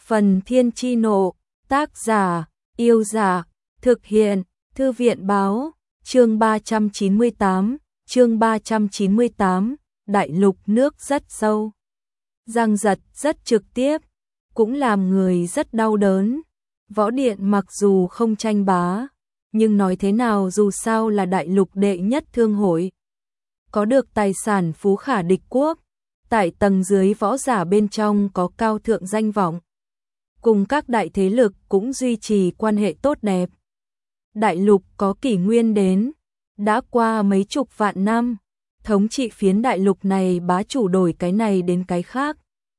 Phần Thiên Chi Nộ, tác giả, Yêu Giả, thực hiện, Thư viện Báo, chương 398, Đại lục nước rất sâu. Giang Giật rất trực tiếp, cũng làm người rất đau đớn. Võ Điện mặc dù không tranh bá, nhưng nói thế nào dù sao là đại lục đệ nhất thương hội. Có được tài sản phú khả địch quốc, tại tầng dưới võ giả bên trong có cao thượng danh vọng. Cùng các đại thế lực cũng duy trì quan hệ tốt đẹp. Đại lục có kỷ nguyên đến, đã qua mấy chục vạn năm, thống trị phiến đại lục này bá chủ đổi cái này đến cái khác.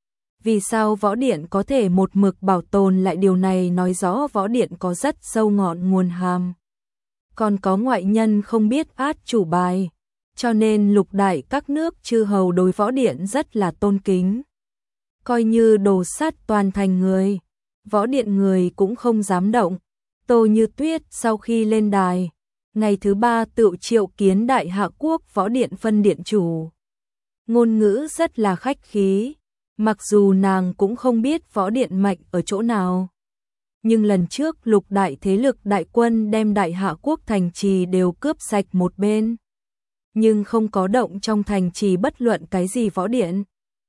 Vì sao Võ Điện có thể một mực bảo tồn lại điều này nói rõ Võ Điện có rất sâu ngọn nguồn hàm. Còn có ngoại nhân không biết át chủ bài, cho nên lục đại các nước chư hầu đối Võ Điện rất là tôn kính. Coi như đồ sát toàn thành người, Võ Điện người cũng không dám động. Tô Như Tuyết sau khi lên đài, ngày thứ 3 tự triệu kiến Đại Hạ Quốc Võ Điện phân điện chủ. Ngôn ngữ rất là khách khí, mặc dù nàng cũng không biết Võ Điện mạnh ở chỗ nào. Nhưng lần trước lục đại thế lực đại quân đem Đại Hạ Quốc thành trì đều cướp sạch một bên. Nhưng không có động trong thành trì bất luận cái gì Võ Điện.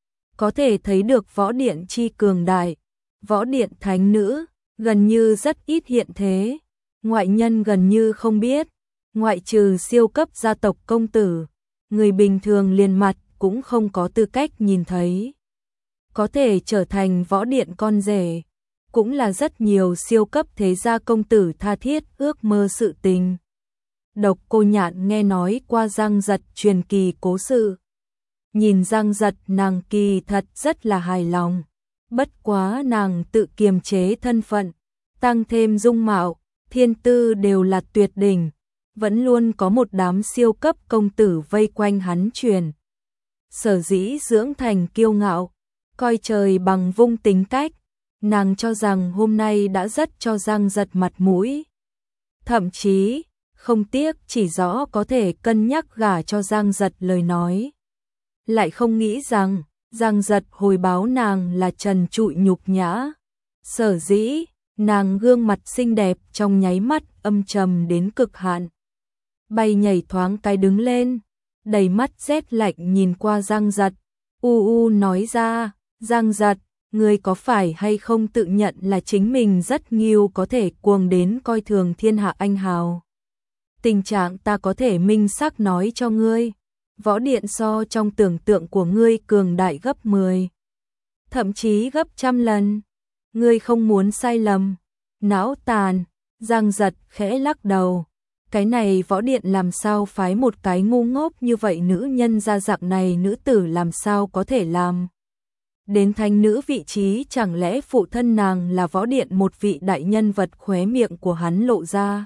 Có thể thấy được Võ Điện chi cường đại. Võ Điện thánh nữ gần như rất ít hiện thế, ngoại nhân gần như không biết, ngoại trừ siêu cấp gia tộc công tử, người bình thường liền mặt cũng không có tư cách nhìn thấy. Có thể trở thành Võ Điện con rể, cũng là rất nhiều siêu cấp thế gia công tử tha thiết ước mơ sự tình. Độc Cô Nhạn nghe nói qua Giang Giật truyền kỳ cố sự. Nhìn Giang Giật nàng kỳ thật rất là hài lòng. Bất quá nàng tự kiềm chế thân phận, tăng thêm dung mạo, thiên tư đều là tuyệt đỉnh, vẫn luôn có một đám siêu cấp công tử vây quanh hắn truyền. Sở dĩ dưỡng thành kiêu ngạo, coi trời bằng vung tính cách, nàng cho rằng hôm nay đã rất cho Giang Giật mặt mũi. Thậm chí, không tiếc chỉ rõ có thể cân nhắc gả cho Giang Giật lời nói. Lại không nghĩ rằng Giang Giật hồi báo nàng là trần trụi nhục nhã. Sở dĩ, nàng gương mặt xinh đẹp trong nháy mắt âm trầm đến cực hạn. Bay nhảy thoáng cái đứng lên, đầy mắt rét lạnh nhìn qua Giang Giật, nói ra, Giang Giật, ngươi có phải hay không tự nhận là chính mình rất nghiêu có thể cuồng đến coi thường thiên hạ anh hào. Tình trạng ta có thể minh xác nói cho ngươi. Võ Điện so trong tưởng tượng của ngươi cường đại gấp 10, thậm chí gấp trăm lần. Ngươi không muốn sai lầm. Não tàn, Giang Giật khẽ lắc đầu. Cái này Võ Điện làm sao phái một cái ngu ngốc như vậy nữ nhân ra dạng này nữ tử làm sao có thể làm. Đến thánh nữ vị trí chẳng lẽ phụ thân nàng là Võ Điện một vị đại nhân vật. Khóe miệng của hắn lộ ra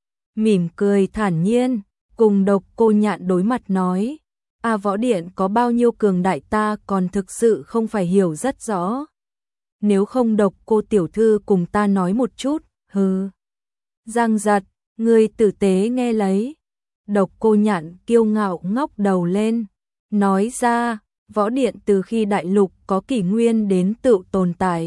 mỉm cười thản nhiên, cùng Độc Cô Nhạn đối mặt nói. Võ Điện có bao nhiêu cường đại ta còn thực sự không phải hiểu rất rõ. Nếu không Độc Cô tiểu thư cùng ta nói một chút, hừ. Giang Giật, ngươi tử tế nghe lấy. Độc Cô Nhạn kiêu ngạo ngóc đầu lên, nói ra, Võ Điện từ khi đại lục có kỷ nguyên đến tự tồn tại.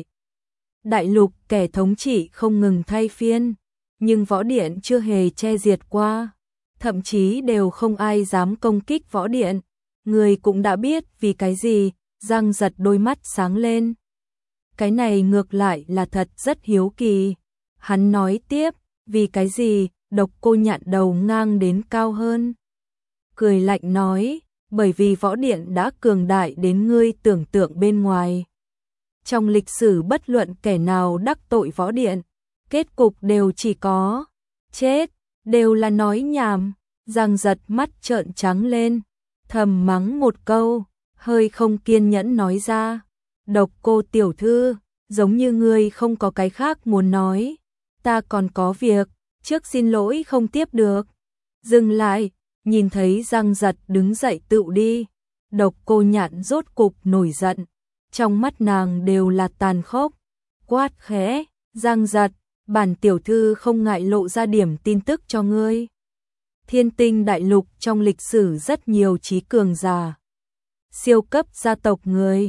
Đại lục kẻ thống trị không ngừng thay phiên, nhưng Võ Điện chưa hề che diệt qua. Thậm chí đều không ai dám công kích Võ Điện. Người cũng đã biết vì cái gì. Giang Giật đôi mắt sáng lên. Cái này ngược lại là thật rất hiếu kỳ. Hắn nói tiếp, vì cái gì. Độc Cô Nhạn đầu ngang đến cao hơn, cười lạnh nói, bởi vì Võ Điện đã cường đại đến ngươi tưởng tượng bên ngoài. Trong lịch sử bất luận kẻ nào đắc tội Võ Điện, kết cục đều chỉ có chết, đều là nói nhảm. Giang Giật mắt trợn trắng lên, thầm mắng một câu, hơi không kiên nhẫn nói ra, Độc Cô tiểu thư, giống như ngươi không có cái khác muốn nói, ta còn có việc, trước xin lỗi không tiếp được. Dừng lại, nhìn thấy Giang Giật đứng dậy tựu đi, Độc Cô Nhạn rốt cục nổi giận, trong mắt nàng đều là tàn khốc, quát khẽ, Giang Giật, bản tiểu thư không ngại lộ ra điểm tin tức cho ngươi. Thiên Tinh đại lục trong lịch sử rất nhiều trí cường giả, siêu cấp gia tộc người,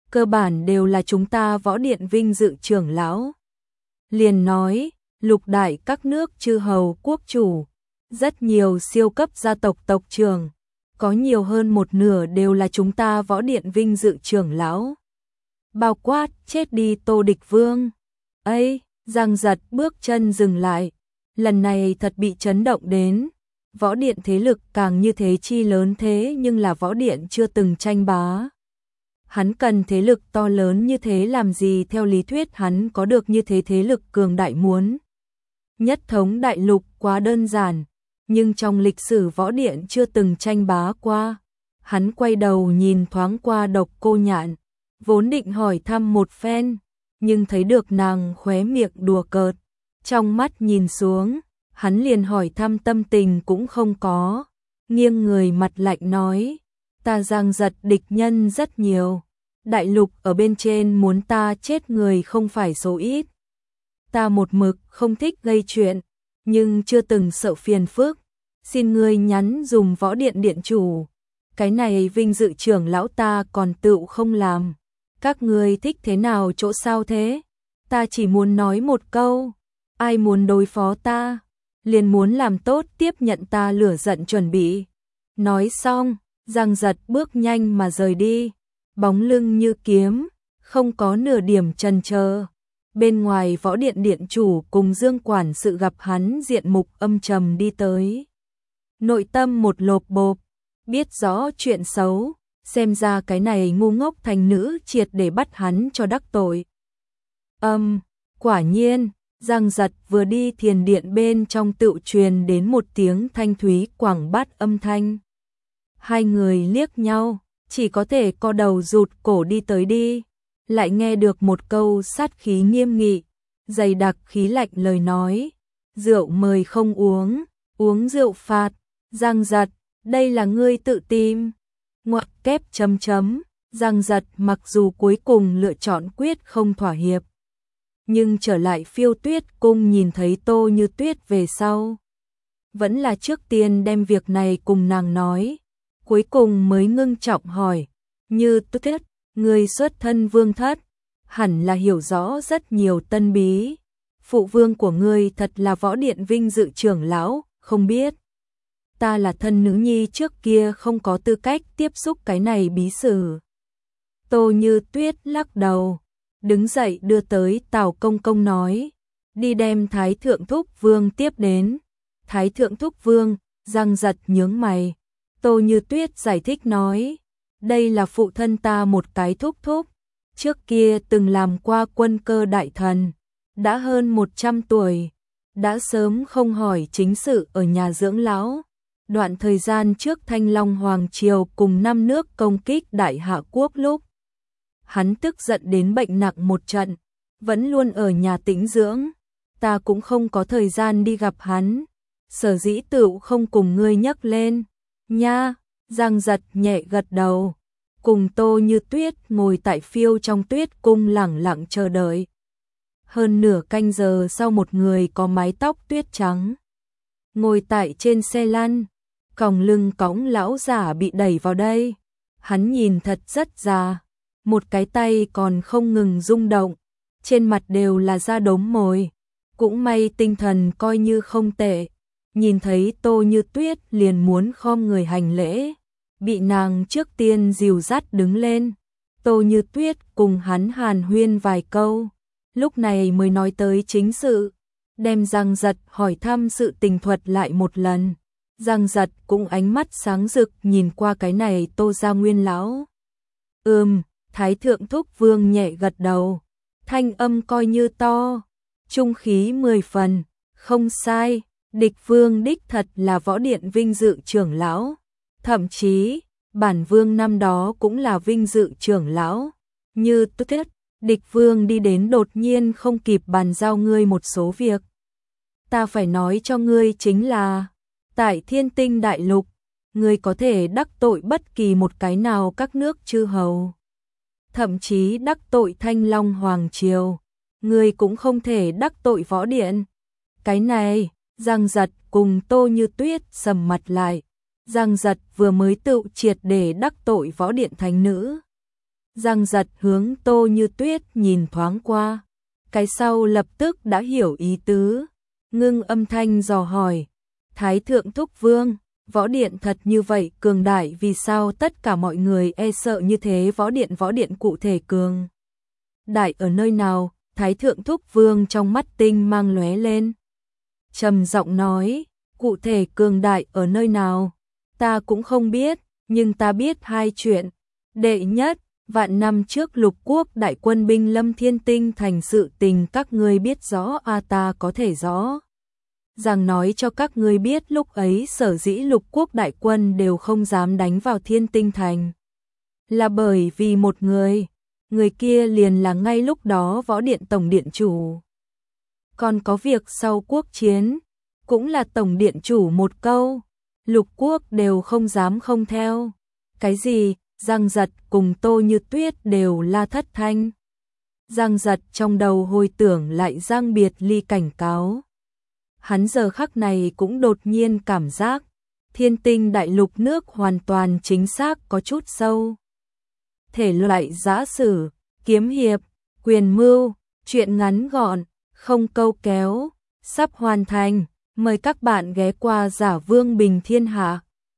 cơ bản đều là chúng ta Võ Điện vinh dự trưởng lão. Liền nói, lục đại các nước chư hầu quốc chủ, rất nhiều siêu cấp gia tộc tộc trưởng, có nhiều hơn một nửa đều là chúng ta Võ Điện vinh dự trưởng lão. Bao quát, chết đi Tô Địch Vương. Ấy, Giang Giật bước chân dừng lại, lần này thật bị chấn động đến. Võ Điện thế lực càng như thế chi lớn thế nhưng là Võ Điện chưa từng tranh bá. Hắn cần thế lực to lớn như thế làm gì, theo lý thuyết hắn có được như thế thế lực cường đại muốn nhất thống đại lục quá đơn giản, nhưng trong lịch sử Võ Điện chưa từng tranh bá qua. Hắn quay đầu nhìn thoáng qua Độc Cô Nhạn, vốn định hỏi thăm một phen, nhưng thấy được nàng khóe miệng đùa cợt, trong mắt nhìn xuống, hắn liền hỏi thăm tâm tình cũng không có, nghiêng người mặt lạnh nói, ta Giang Giật địch nhân rất nhiều, đại lục ở bên trên muốn ta chết người không phải số ít. Ta một mực không thích gây chuyện, nhưng chưa từng sợ phiền phức, xin ngươi nhắn dùng Võ Điện điện chủ, cái này vinh dự trưởng lão ta còn tựu không làm. Các ngươi thích thế nào chỗ sao thế? Ta chỉ muốn nói một câu, ai muốn đối phó ta, liền muốn làm tốt tiếp nhận ta lửa giận chuẩn bị. Nói xong, Giang Giật bước nhanh mà rời đi, bóng lưng như kiếm, không có nửa điểm chần chờ. Bên ngoài Võ Điện điện chủ cùng Dương quản sự gặp hắn diện mục âm trầm đi tới. Nội tâm một lộp bộp, biết rõ chuyện xấu, xem ra cái này ngu ngốc thành nữ triệt để bắt hắn cho đắc tội. Quả nhiên, Giang Giật vừa đi thiền điện bên trong tựu truyền đến một tiếng thanh thúy quảng bát âm thanh. Hai người liếc nhau, chỉ có thể co đầu rụt cổ đi tới đi, lại nghe được một câu sát khí nghiêm nghị, dày đặc khí lạnh lời nói, rượu mời không uống, uống rượu phạt. Giang Giật, đây là ngươi tự tìm. Ngoặc kép chấm chấm, Giang Giật mặc dù cuối cùng lựa chọn quyết không thỏa hiệp, nhưng trở lại Phiêu Tuyết cung nhìn thấy Tô Như Tuyết về sau, vẫn là trước tiên đem việc này cùng nàng nói, cuối cùng mới ngưng trọng hỏi, Như Tuyết, ngươi xuất thân vương thất, hẳn là hiểu rõ rất nhiều tân bí, phụ vương của ngươi thật là Võ Điện vinh dự trưởng lão, không biết. Ta là thân nữ nhi trước kia không có tư cách tiếp xúc cái này bí sử. Tô Như Tuyết lắc đầu, đứng dậy đưa tới Tào Công Công nói, đi đem Thái Thượng Thúc Vương tiếp đến. Thái Thượng Thúc Vương, Giang Giật nhướng mày. Tô Như Tuyết giải thích nói, đây là phụ thân ta một cái thúc thúc, trước kia từng làm qua quân cơ đại thần, đã hơn 100 tuổi, đã sớm không hỏi chính sự ở nhà dưỡng lão. Đoạn thời gian trước Thanh Long Hoàng Triều cùng 5 nước công kích Đại Hạ Quốc lúc, hắn tức giận đến bệnh nặng một trận, vẫn luôn ở nhà tĩnh dưỡng, ta cũng không có thời gian đi gặp hắn, sở dĩ tựu không cùng ngươi nhắc lên. Nha, Giang Giật nhẹ gật đầu, cùng Tô Như Tuyết ngồi tại Phiêu trong Tuyết cung lẳng lặng chờ đợi. Hơn nửa canh giờ sau một người có mái tóc tuyết trắng, ngồi tại trên xe lăn, còng lưng cõng lão giả bị đẩy vào đây. Hắn nhìn thật rất già, một cái tay còn không ngừng rung động, trên mặt đều là da đốm mồi, cũng may tinh thần coi như không tệ. Nhìn thấy Tô Như Tuyết liền muốn khom người hành lễ, bị nàng trước tiên dìu dắt đứng lên. Tô Như Tuyết cùng hắn hàn huyên vài câu, lúc này mới nói tới chính sự, đem Giang Giật hỏi thăm sự tình thuật lại một lần. Giang Giật cũng ánh mắt sáng rực nhìn qua cái này Tô gia nguyên lão. Thái Thượng Thúc Vương nhẹ gật đầu, thanh âm coi như to, trung khí 10 phần, không sai, địch vương đích thật là Võ Điện vinh dự trưởng lão, thậm chí, bản vương năm đó cũng là vinh dự trưởng lão. Như Tuyết, địch vương đi đến đột nhiên không kịp bàn giao ngươi một số việc. Ta phải nói cho ngươi chính là, tại Thiên Tinh Đại Lục, ngươi có thể đắc tội bất kỳ một cái nào các nước chư hầu, thậm chí đắc tội Thanh Long Hoàng Triều, ngươi cũng không thể đắc tội Võ Điện. Cái này, Giang Giật cùng Tô Như Tuyết sầm mặt lại. Giang Giật vừa mới tự triệt để đắc tội Võ Điện thánh nữ. Giang Giật hướng Tô Như Tuyết nhìn thoáng qua, cái sau lập tức đã hiểu ý tứ, ngưng âm thanh dò hỏi, Thái thượng thúc vương, võ điện thật như vậy cường đại, vì sao tất cả mọi người e sợ như thế? Võ điện cụ thể cường đại ở nơi nào? Thái thượng thúc vương trong mắt tinh mang lóe lên, trầm giọng nói, cụ thể cường đại ở nơi nào? Ta cũng không biết, nhưng ta biết hai chuyện. Đệ nhất, vạn năm trước Lục quốc đại quân binh lâm Thiên Tinh thành sự tình các ngươi biết rõ, ta có thể rõ ràng nói cho các ngươi biết, lúc ấy sở dĩ Lục quốc đại quân đều không dám đánh vào Thiên Tinh thành, là bởi vì một người kia liền là ngay lúc đó võ điện tổng điện chủ. Còn có việc sau quốc chiến, cũng là tổng điện chủ một câu, Lục quốc đều không dám không theo. Cái gì? Giang Giật cùng Tô Như Tuyết đều la thất thanh. Giang Giật trong đầu hồi tưởng lại Giang Biệt Ly cảnh cáo. Hắn giờ khắc này cũng đột nhiên cảm giác Thiên Tinh đại lục nước hoàn toàn chính xác có chút sâu. Thể loại giã sử, kiếm hiệp, quyền mưu, truyện ngắn gọn, không câu kéo, sắp hoàn thành. Mời các bạn ghé qua Giả Vương Bình Thiên Hạ.